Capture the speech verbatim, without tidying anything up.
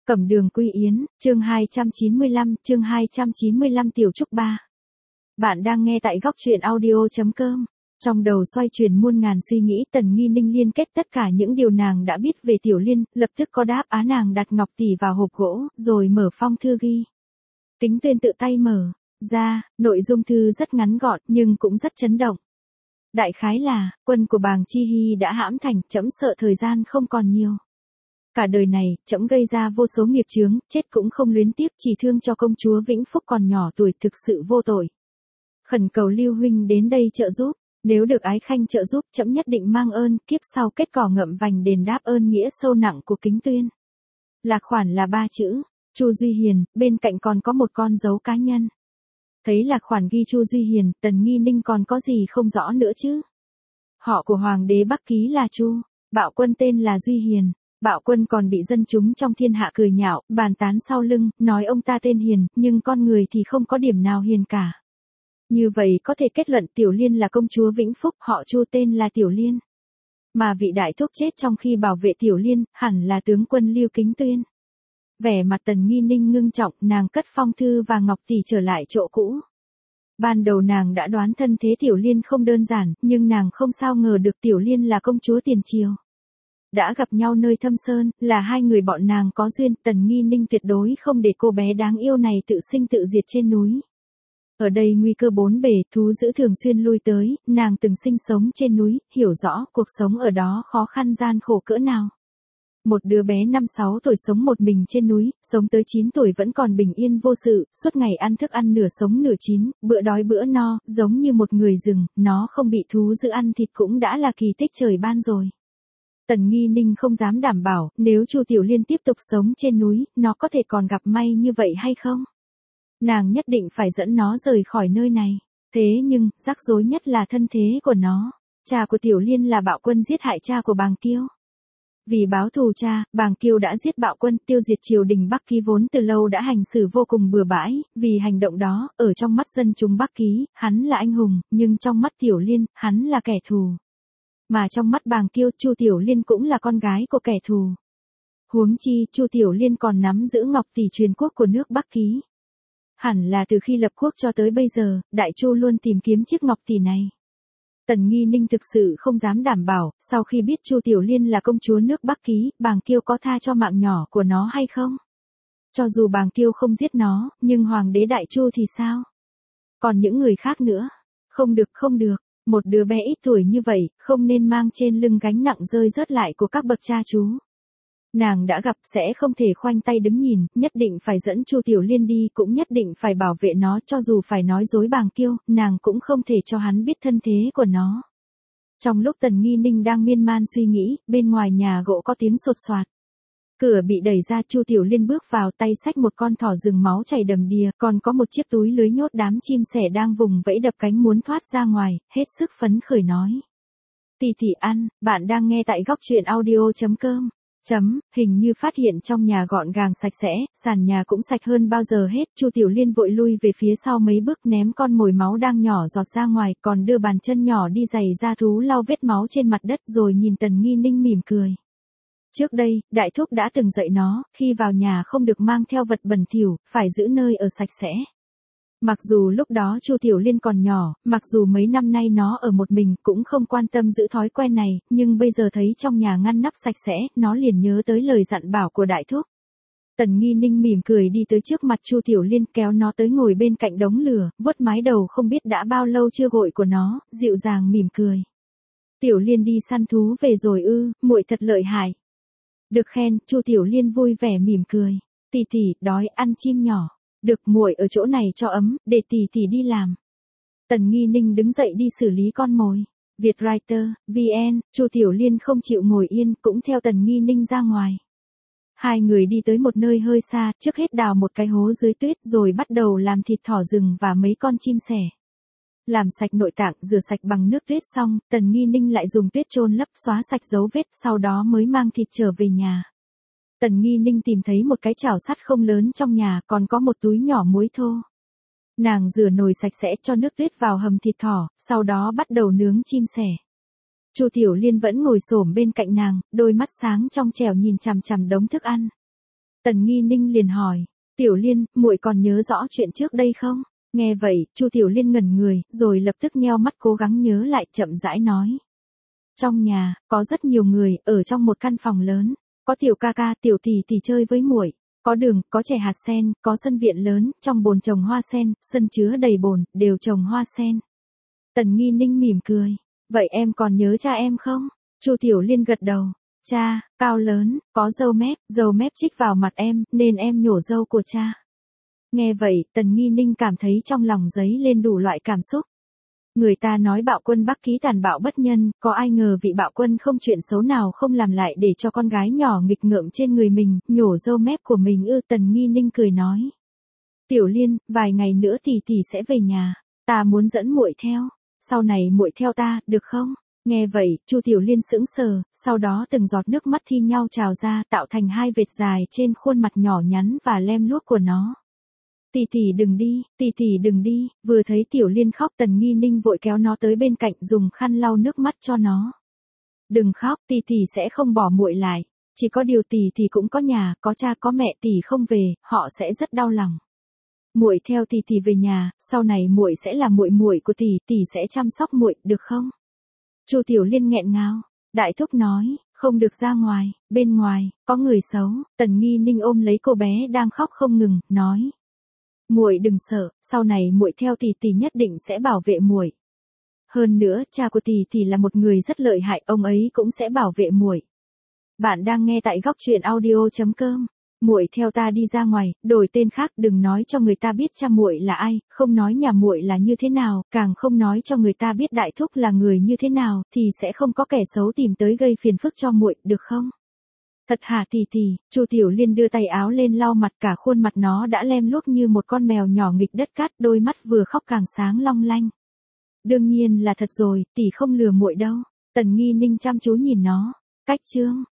Cẩm Đường Quy Yến, chương hai trăm chín mươi lăm, chương hai trăm chín mươi lăm Tiểu Trúc ba. Bạn đang nghe tại góc truyện audio chấm com. Trong đầu xoay chuyển muôn ngàn suy nghĩ, Tần Nghi Ninh liên kết tất cả những điều nàng đã biết về Tiểu Liên, lập tức có đáp án. Nàng đặt ngọc tỷ vào hộp gỗ, rồi mở phong thư ghi. Kính Tuyên tự tay mở ra, nội dung thư rất ngắn gọn nhưng cũng rất chấn động. Đại khái là, quân của Bàng Chi Hy đã hãm thành, trẫm sợ thời gian không còn nhiều. Cả đời này, trẫm gây ra vô số nghiệp chướng, chết cũng không luyến tiếc, chỉ thương cho công chúa Vĩnh Phúc còn nhỏ tuổi thực sự vô tội. Khẩn cầu Lưu huynh đến đây trợ giúp, nếu được ái khanh trợ giúp, trẫm nhất định mang ơn, kiếp sau kết cỏ ngậm vành đền đáp ơn nghĩa sâu nặng của Kính Tuyên. Lạc khoản là ba chữ, Chu Duy Hiền, bên cạnh còn có một con dấu cá nhân. Thấy lạc khoản ghi Chu Duy Hiền, Tần Nghi Ninh còn có gì không rõ nữa chứ? Họ của hoàng đế Bắc Ký là Chu, bạo quân tên là Duy Hiền. Bạo quân còn bị dân chúng trong thiên hạ cười nhạo, bàn tán sau lưng, nói ông ta tên hiền, nhưng con người thì không có điểm nào hiền cả. Như vậy có thể kết luận Tiểu Liên là công chúa Vĩnh Phúc, họ Chu tên là Tiểu Liên. Mà vị đại thúc chết trong khi bảo vệ Tiểu Liên, hẳn là tướng quân Lưu Kính Tuyên. Vẻ mặt Tần Nghi Ninh ngưng trọng, nàng cất phong thư và ngọc tỷ trở lại chỗ cũ. Ban đầu nàng đã đoán thân thế Tiểu Liên không đơn giản, nhưng nàng không sao ngờ được Tiểu Liên là công chúa tiền triều. Đã gặp nhau nơi thâm sơn, là hai người bọn nàng có duyên, Tần Nghi Ninh tuyệt đối không để cô bé đáng yêu này tự sinh tự diệt trên núi. Ở đây nguy cơ bốn bề, thú dữ thường xuyên lui tới, nàng từng sinh sống trên núi, hiểu rõ cuộc sống ở đó khó khăn gian khổ cỡ nào. Một đứa bé năm sáu tuổi sống một mình trên núi, sống tới chín tuổi vẫn còn bình yên vô sự, suốt ngày ăn thức ăn nửa sống nửa chín, bữa đói bữa no, giống như một người rừng, nó không bị thú dữ ăn thịt cũng đã là kỳ tích trời ban rồi. Tần Nghi Ninh không dám đảm bảo, nếu Chu Tiểu Liên tiếp tục sống trên núi, nó có thể còn gặp may như vậy hay không? Nàng nhất định phải dẫn nó rời khỏi nơi này. Thế nhưng, rắc rối nhất là thân thế của nó. Cha của Tiểu Liên là Bạo Quân giết hại cha của Bàng Kiêu. Vì báo thù cha, Bàng Kiêu đã giết Bạo Quân, tiêu diệt triều đình Bắc Ký vốn từ lâu đã hành xử vô cùng bừa bãi, vì hành động đó, ở trong mắt dân chúng Bắc Ký, hắn là anh hùng, nhưng trong mắt Tiểu Liên, hắn là kẻ thù. Mà trong mắt Bàng Kiêu, Chu Tiểu Liên cũng là con gái của kẻ thù. Huống chi, Chu Tiểu Liên còn nắm giữ ngọc tỷ truyền quốc của nước Bắc Ký. Hẳn là từ khi lập quốc cho tới bây giờ, Đại Chu luôn tìm kiếm chiếc ngọc tỷ này. Tần Nghi Ninh thực sự không dám đảm bảo, sau khi biết Chu Tiểu Liên là công chúa nước Bắc Ký, Bàng Kiêu có tha cho mạng nhỏ của nó hay không? Cho dù Bàng Kiêu không giết nó, nhưng hoàng đế Đại Chu thì sao? Còn những người khác nữa? Không được không được. Một đứa bé ít tuổi như vậy, không nên mang trên lưng gánh nặng rơi rớt lại của các bậc cha chú. Nàng đã gặp sẽ không thể khoanh tay đứng nhìn, nhất định phải dẫn Chu Tiểu Liên đi, cũng nhất định phải bảo vệ nó, cho dù phải nói dối Bàng Kiêu, nàng cũng không thể cho hắn biết thân thế của nó. Trong lúc Tần Nghi Ninh đang miên man suy nghĩ, bên ngoài nhà gỗ có tiếng sột soạt. Cửa bị đẩy ra, Chu Tiểu Liên bước vào, tay xách một con thỏ rừng máu chảy đầm đìa, còn có một chiếc túi lưới nhốt đám chim sẻ đang vùng vẫy đập cánh muốn thoát ra ngoài, hết sức phấn khởi nói. Tỷ tỷ ăn, bạn đang nghe tại góc truyện audio chấm com. Chấm, hình như phát hiện trong nhà gọn gàng sạch sẽ, sàn nhà cũng sạch hơn bao giờ hết, Chu Tiểu Liên vội lui về phía sau mấy bước ném con mồi máu đang nhỏ giọt ra ngoài, còn đưa bàn chân nhỏ đi giày ra thú lau vết máu trên mặt đất rồi nhìn Tần Nghi Ninh mỉm cười. Trước đây, đại thúc đã từng dạy nó, khi vào nhà không được mang theo vật bẩn thỉu, phải giữ nơi ở sạch sẽ. Mặc dù lúc đó Chu Tiểu Liên còn nhỏ, mặc dù mấy năm nay nó ở một mình cũng không quan tâm giữ thói quen này, nhưng bây giờ thấy trong nhà ngăn nắp sạch sẽ, nó liền nhớ tới lời dặn bảo của đại thúc. Tần Nghi Ninh mỉm cười đi tới trước mặt Chu Tiểu Liên, kéo nó tới ngồi bên cạnh đống lửa, vuốt mái đầu không biết đã bao lâu chưa gội của nó, dịu dàng mỉm cười. Tiểu Liên đi săn thú về rồi ư, muội thật lợi hại. Được khen, Chu Tiểu Liên vui vẻ mỉm cười. Tỷ tỷ, đói, ăn chim nhỏ. Được, muội ở chỗ này cho ấm, để tỷ tỷ đi làm. Tần Nghi Ninh đứng dậy đi xử lý con mồi. Vietwriter, vê en, Chu Tiểu Liên không chịu ngồi yên, cũng theo Tần Nghi Ninh ra ngoài. Hai người đi tới một nơi hơi xa, trước hết đào một cái hố dưới tuyết rồi bắt đầu làm thịt thỏ rừng và mấy con chim sẻ. Làm sạch nội tạng, rửa sạch bằng nước tuyết xong, Tần Nghi Ninh lại dùng tuyết chôn lấp xóa sạch dấu vết, sau đó mới mang thịt trở về nhà. Tần Nghi Ninh tìm thấy một cái chảo sắt không lớn trong nhà, còn có một túi nhỏ muối thô. Nàng rửa nồi sạch sẽ, cho nước tuyết vào hầm thịt thỏ, sau đó bắt đầu nướng chim sẻ. Chu Tiểu Liên vẫn ngồi xổm bên cạnh nàng, đôi mắt sáng trong trẻo nhìn chằm chằm đống thức ăn. Tần Nghi Ninh liền hỏi, Tiểu Liên, muội còn nhớ rõ chuyện trước đây không? Nghe vậy, Chu Tiểu Liên ngẩn người, rồi lập tức nheo mắt cố gắng nhớ lại, chậm rãi nói. Trong nhà, có rất nhiều người, ở trong một căn phòng lớn, có tiểu ca ca, tiểu tỷ tỷ chơi với muội, có đường, có chè hạt sen, có sân viện lớn, trong bồn trồng hoa sen, sân chứa đầy bồn, đều trồng hoa sen. Tần Nghi Ninh mỉm cười, vậy em còn nhớ cha em không? Chu Tiểu Liên gật đầu, cha, cao lớn, có râu mép, râu mép chích vào mặt em, nên em nhổ râu của cha. Nghe vậy, Tần Nghi Ninh cảm thấy trong lòng dấy lên đủ loại cảm xúc. Người ta nói bạo quân Bắc Ký tàn bạo bất nhân, có ai ngờ vị bạo quân không chuyện xấu nào không làm lại để cho con gái nhỏ nghịch ngợm trên người mình, nhổ râu mép của mình ư. Tần Nghi Ninh cười nói. Tiểu Liên, vài ngày nữa tỷ tỷ sẽ về nhà, ta muốn dẫn muội theo, sau này muội theo ta, được không? Nghe vậy, Chu Tiểu Liên sững sờ, sau đó từng giọt nước mắt thi nhau trào ra, tạo thành hai vệt dài trên khuôn mặt nhỏ nhắn và lem luốc của nó. Tỷ tỷ đừng đi, tỷ tỷ đừng đi, vừa thấy Tiểu Liên khóc Tần Nghi Ninh vội kéo nó tới bên cạnh dùng khăn lau nước mắt cho nó. Đừng khóc, tỷ tỷ sẽ không bỏ muội lại, chỉ có điều tỷ tỷ cũng có nhà, có cha có mẹ, tỷ không về, họ sẽ rất đau lòng. Muội theo tỷ tỷ về nhà, sau này muội sẽ là muội muội của tỷ, tỷ sẽ chăm sóc muội, được không? Chu Tiểu Liên nghẹn ngào, đại thúc nói, không được ra ngoài, bên ngoài có người xấu. Tần Nghi Ninh ôm lấy cô bé đang khóc không ngừng, nói. Muội đừng sợ, sau này muội theo tỷ tỷ nhất định sẽ bảo vệ muội. Hơn nữa, cha của tỷ tỷ là một người rất lợi hại, ông ấy cũng sẽ bảo vệ muội. Bạn đang nghe tại góc truyện audio chấm com. Muội theo ta đi ra ngoài, đổi tên khác, đừng nói cho người ta biết cha muội là ai, không nói nhà muội là như thế nào, càng không nói cho người ta biết đại thúc là người như thế nào, thì sẽ không có kẻ xấu tìm tới gây phiền phức cho muội, được không? Thật hả tỷ tỷ? Chu Tiểu Liên đưa tay áo lên lau mặt, cả khuôn mặt nó đã lem luốc như một con mèo nhỏ nghịch đất cát, đôi mắt vừa khóc càng sáng long lanh. Đương nhiên là thật rồi, tỷ không lừa muội đâu. Tần Nghi Ninh chăm chú nhìn nó. Cách chương